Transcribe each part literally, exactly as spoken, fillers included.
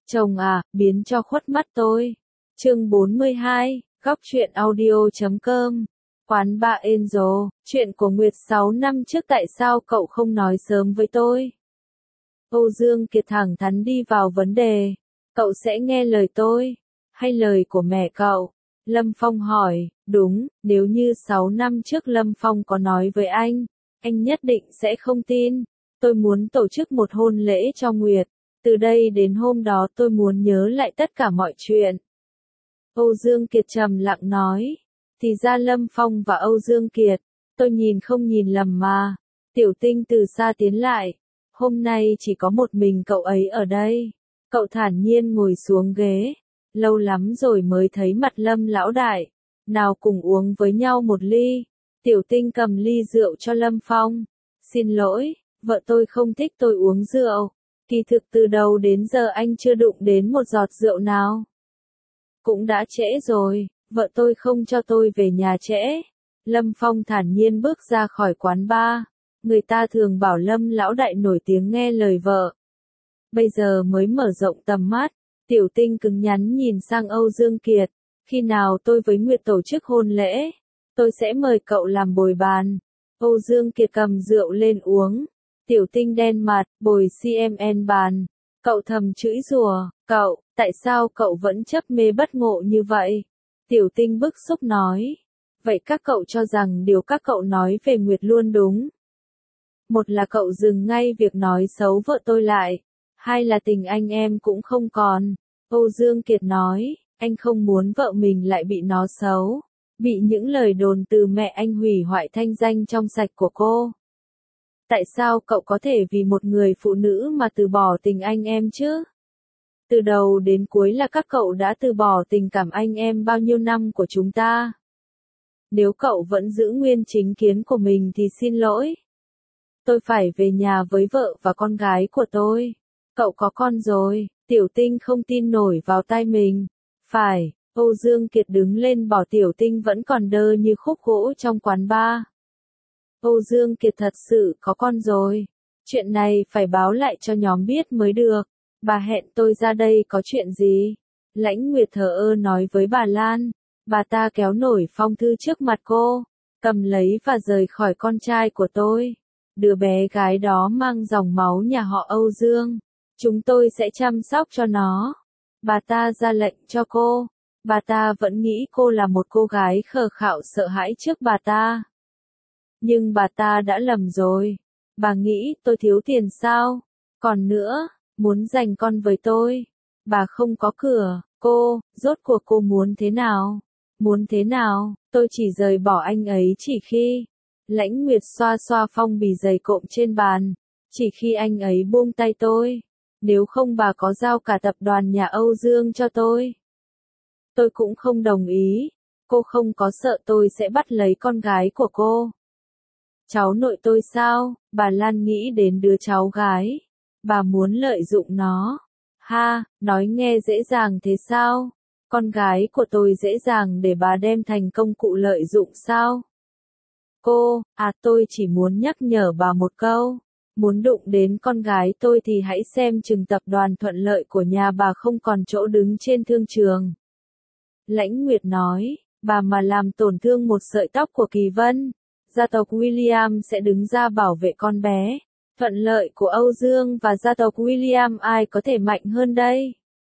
Chồng à, biến cho khuất mắt tôi. Chương bốn mươi hai, góc truyện audio.com. Quán ba Angel, chuyện của Nguyệt sáu năm trước tại sao cậu không nói sớm với tôi? Âu Dương Kiệt thẳng thắn đi vào vấn đề. Cậu sẽ nghe lời tôi, hay lời của mẹ cậu? Lâm Phong hỏi, đúng, nếu như sáu năm trước Lâm Phong có nói với anh, anh nhất định sẽ không tin. Tôi muốn tổ chức một hôn lễ cho Nguyệt. Từ đây đến hôm đó tôi muốn nhớ lại tất cả mọi chuyện. Âu Dương Kiệt trầm lặng nói. Thì ra Lâm Phong và Âu Dương Kiệt, tôi nhìn không nhìn lầm mà. Tiểu Tinh từ xa tiến lại. Hôm nay chỉ có một mình cậu ấy ở đây. Cậu thản nhiên ngồi xuống ghế. Lâu lắm rồi mới thấy mặt Lâm lão đại. Nào cùng uống với nhau một ly. Tiểu Tinh cầm ly rượu cho Lâm Phong. Xin lỗi, vợ tôi không thích tôi uống rượu. Kỳ thực từ đầu đến giờ anh chưa đụng đến một giọt rượu nào. Cũng đã trễ rồi, vợ tôi không cho tôi về nhà trễ. Lâm Phong thản nhiên bước ra khỏi quán bar. Người ta thường bảo Lâm lão đại nổi tiếng nghe lời vợ. Bây giờ mới mở rộng tầm mắt, Tiểu Tinh cứng nhắn nhìn sang Âu Dương Kiệt. Khi nào tôi với Nguyệt tổ chức hôn lễ, tôi sẽ mời cậu làm bồi bàn. Âu Dương Kiệt cầm rượu lên uống. Tiểu Tinh đen mặt, bồi xê em en bàn. Cậu thầm chửi rủa, cậu, tại sao cậu vẫn chấp mê bất ngộ như vậy? Tiểu Tinh bức xúc nói. Vậy các cậu cho rằng điều các cậu nói về Nguyệt luôn đúng. Một là cậu dừng ngay việc nói xấu vợ tôi lại. Hai là tình anh em cũng không còn. Âu Dương Kiệt nói, anh không muốn vợ mình lại bị nó xấu. Bị những lời đồn từ mẹ anh hủy hoại thanh danh trong sạch của cô. Tại sao cậu có thể vì một người phụ nữ mà từ bỏ tình anh em chứ? Từ đầu đến cuối là các cậu đã từ bỏ tình cảm anh em bao nhiêu năm của chúng ta. Nếu cậu vẫn giữ nguyên chính kiến của mình thì xin lỗi. Tôi phải về nhà với vợ và con gái của tôi. Cậu có con rồi, Tiểu Tinh không tin nổi vào tai mình. Phải, Âu Dương Kiệt đứng lên bỏ Tiểu Tinh vẫn còn đơ như khúc gỗ trong quán bar. Âu Dương Kiệt thật sự có con rồi. Chuyện này phải báo lại cho nhóm biết mới được. Bà hẹn tôi ra đây có chuyện gì? Lãnh Nguyệt thờ ơ nói với bà Lan. Bà ta kéo nổi phong thư trước mặt cô. Cầm lấy và rời khỏi con trai của tôi. Đứa bé gái đó mang dòng máu nhà họ Âu Dương. Chúng tôi sẽ chăm sóc cho nó. Bà ta ra lệnh cho cô. Bà ta vẫn nghĩ cô là một cô gái khờ khạo sợ hãi trước bà ta. Nhưng bà ta đã lầm rồi. Bà nghĩ tôi thiếu tiền sao? Còn nữa, muốn giành con với tôi. Bà không có cửa. Cô, rốt cuộc cô muốn thế nào? Muốn thế nào? Tôi chỉ rời bỏ anh ấy chỉ khi. Lãnh Nguyệt xoa xoa phong bì dày cộm trên bàn. Chỉ khi anh ấy buông tay tôi. Nếu không bà có giao cả tập đoàn nhà Âu Dương cho tôi. Tôi cũng không đồng ý. Cô không có sợ tôi sẽ bắt lấy con gái của cô. Cháu nội tôi sao? Bà Lan nghĩ đến đứa cháu gái. Bà muốn lợi dụng nó. Ha, nói nghe dễ dàng thế sao? Con gái của tôi dễ dàng để bà đem thành công cụ lợi dụng sao? Cô, à tôi chỉ muốn nhắc nhở bà một câu. Muốn đụng đến con gái tôi thì hãy xem chừng tập đoàn thuận lợi của nhà bà không còn chỗ đứng trên thương trường. Lãnh Nguyệt nói, bà mà làm tổn thương một sợi tóc của Kỳ Vân. Gia tộc William sẽ đứng ra bảo vệ con bé. Thuận lợi của Âu Dương và gia tộc William ai có thể mạnh hơn đây?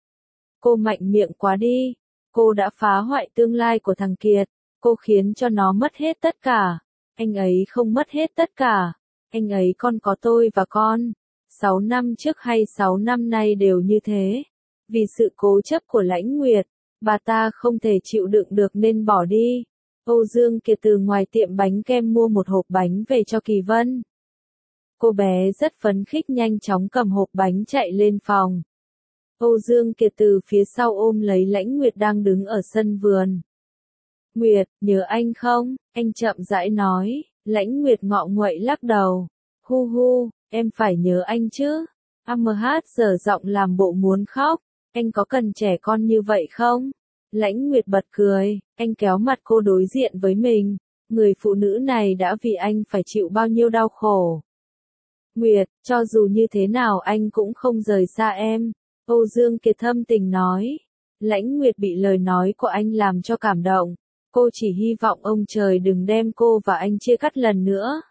Cô mạnh miệng quá đi. Cô đã phá hoại tương lai của thằng Kiệt. Cô khiến cho nó mất hết tất cả. Anh ấy không mất hết tất cả. Anh ấy còn có tôi và con. Sáu năm trước hay sáu năm nay đều như thế. Vì sự cố chấp của Lãnh Nguyệt, bà ta không thể chịu đựng được nên bỏ đi. Âu Dương Kiệt từ ngoài tiệm bánh kem mua một hộp bánh về cho Kỳ Vân. Cô bé rất phấn khích nhanh chóng cầm hộp bánh chạy lên phòng. Âu Dương Kiệt từ phía sau ôm lấy Lãnh Nguyệt đang đứng ở sân vườn. Nguyệt, nhớ anh không? Anh chậm rãi nói. Lãnh Nguyệt ngọ nguậy lắc đầu. Hu hu, em phải nhớ anh chứ. a em hát giờ giọng làm bộ muốn khóc. Anh có cần trẻ con như vậy không? Lãnh Nguyệt bật cười, anh kéo mặt cô đối diện với mình. Người phụ nữ này đã vì anh phải chịu bao nhiêu đau khổ. Nguyệt, cho dù như thế nào anh cũng không rời xa em. Âu Dương Kiệt thâm tình nói. Lãnh Nguyệt bị lời nói của anh làm cho cảm động. Cô chỉ hy vọng ông trời đừng đem cô và anh chia cắt lần nữa.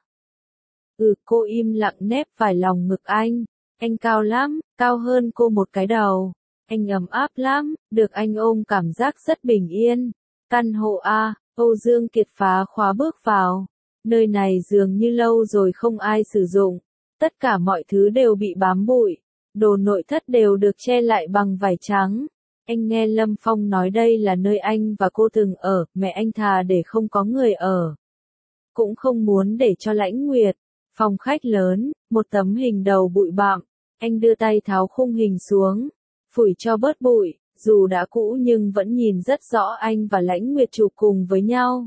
Ừ, cô im lặng nép vài lòng ngực anh. Anh cao lắm, cao hơn cô một cái đầu. Anh ấm áp lắm, được anh ôm cảm giác rất bình yên. Căn hộ A, Âu Dương Kiệt phá khóa bước vào. Nơi này dường như lâu rồi không ai sử dụng. Tất cả mọi thứ đều bị bám bụi. Đồ nội thất đều được che lại bằng vải trắng. Anh nghe Lâm Phong nói đây là nơi anh và cô từng ở, mẹ anh thà để không có người ở. Cũng không muốn để cho Lãnh Nguyệt. Phòng khách lớn, một tấm hình đầu bụi bặm. Anh đưa tay tháo khung hình xuống, phủi cho bớt bụi, dù đã cũ nhưng vẫn nhìn rất rõ anh và Lãnh Nguyệt chụp cùng với nhau.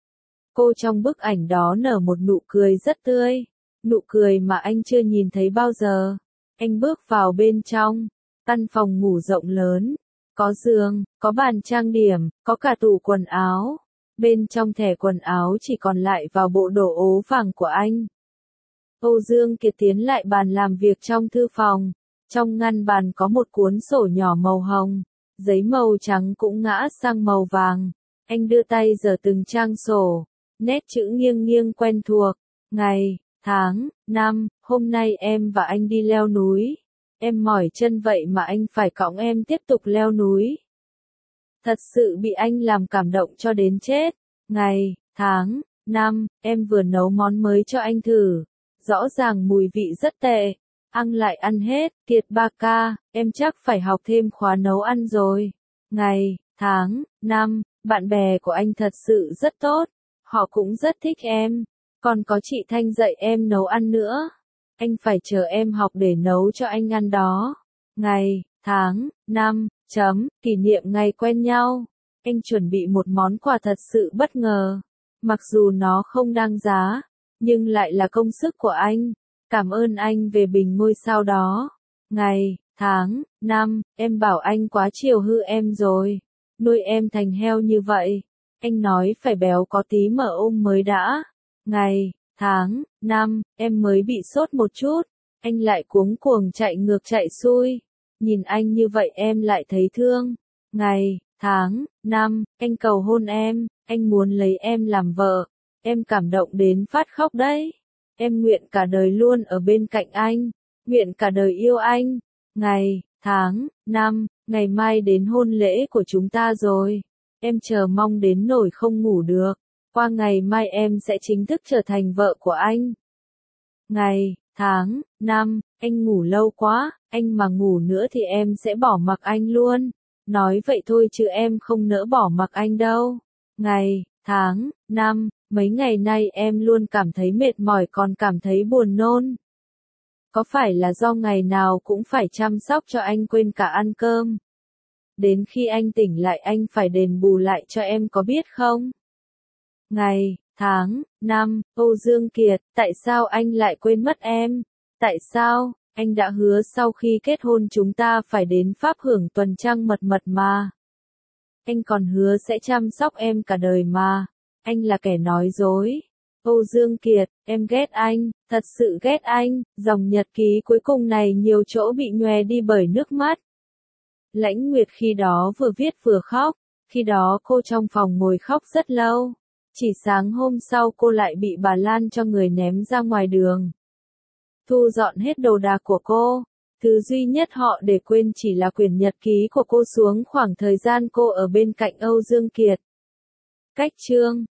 Cô trong bức ảnh đó nở một nụ cười rất tươi, nụ cười mà anh chưa nhìn thấy bao giờ. Anh bước vào bên trong, căn phòng ngủ rộng lớn, có giường, có bàn trang điểm, có cả tủ quần áo. Bên trong thẻ quần áo chỉ còn lại vào bộ đồ ố vàng của anh. Âu Dương Kiệt tiến lại bàn làm việc trong thư phòng. Trong ngăn bàn có một cuốn sổ nhỏ màu hồng, giấy màu trắng cũng ngã sang màu vàng. Anh đưa tay giở từng trang sổ, nét chữ nghiêng nghiêng quen thuộc. Ngày, tháng, năm, hôm nay em và anh đi leo núi. Em mỏi chân vậy mà anh phải cõng em tiếp tục leo núi. Thật sự bị anh làm cảm động cho đến chết. Ngày, tháng, năm, em vừa nấu món mới cho anh thử. Rõ ràng mùi vị rất tệ. Ăn lại ăn hết, Kiệt ba ca, em chắc phải học thêm khóa nấu ăn rồi. Ngày, tháng, năm, bạn bè của anh thật sự rất tốt. Họ cũng rất thích em. Còn có chị Thanh dạy em nấu ăn nữa. Anh phải chờ em học để nấu cho anh ăn đó. Ngày, tháng, năm, chấm, kỷ niệm ngày quen nhau. Anh chuẩn bị một món quà thật sự bất ngờ. Mặc dù nó không đáng giá, nhưng lại là công sức của anh. Cảm ơn anh về bình ngôi sao đó. Ngày, tháng, năm, em bảo anh quá chiều hư em rồi. Nuôi em thành heo như vậy. Anh nói phải béo có tí mỡ ôm mới đã. Ngày, tháng, năm, em mới bị sốt một chút. Anh lại cuống cuồng chạy ngược chạy xuôi. Nhìn anh như vậy em lại thấy thương. Ngày, tháng, năm, anh cầu hôn em. Anh muốn lấy em làm vợ. Em cảm động đến phát khóc đấy. Em nguyện cả đời luôn ở bên cạnh anh. Nguyện cả đời yêu anh. Ngày, tháng, năm, ngày mai đến hôn lễ của chúng ta rồi. Em chờ mong đến nỗi không ngủ được. Qua ngày mai em sẽ chính thức trở thành vợ của anh. Ngày, tháng, năm, anh ngủ lâu quá, anh mà ngủ nữa thì em sẽ bỏ mặc anh luôn. Nói vậy thôi chứ em không nỡ bỏ mặc anh đâu. Ngày, tháng, năm, mấy ngày nay em luôn cảm thấy mệt mỏi còn cảm thấy buồn nôn. Có phải là do ngày nào cũng phải chăm sóc cho anh quên cả ăn cơm? Đến khi anh tỉnh lại anh phải đền bù lại cho em có biết không? Ngày, tháng, năm, Âu Dương Kiệt, tại sao anh lại quên mất em? Tại sao? Anh đã hứa sau khi kết hôn chúng ta phải đến Pháp hưởng tuần trăng mật mật mà. Anh còn hứa sẽ chăm sóc em cả đời mà. Anh là kẻ nói dối. Âu Dương Kiệt, em ghét anh, thật sự ghét anh. Dòng nhật ký cuối cùng này nhiều chỗ bị nhòe đi bởi nước mắt. Lãnh Nguyệt khi đó vừa viết vừa khóc. Khi đó cô trong phòng ngồi khóc rất lâu. Chỉ sáng hôm sau cô lại bị bà Lan cho người ném ra ngoài đường. Thu dọn hết đồ đạc của cô. Thứ duy nhất họ để quên chỉ là quyển nhật ký của cô xuống khoảng thời gian cô ở bên cạnh Âu Dương Kiệt. Cách chương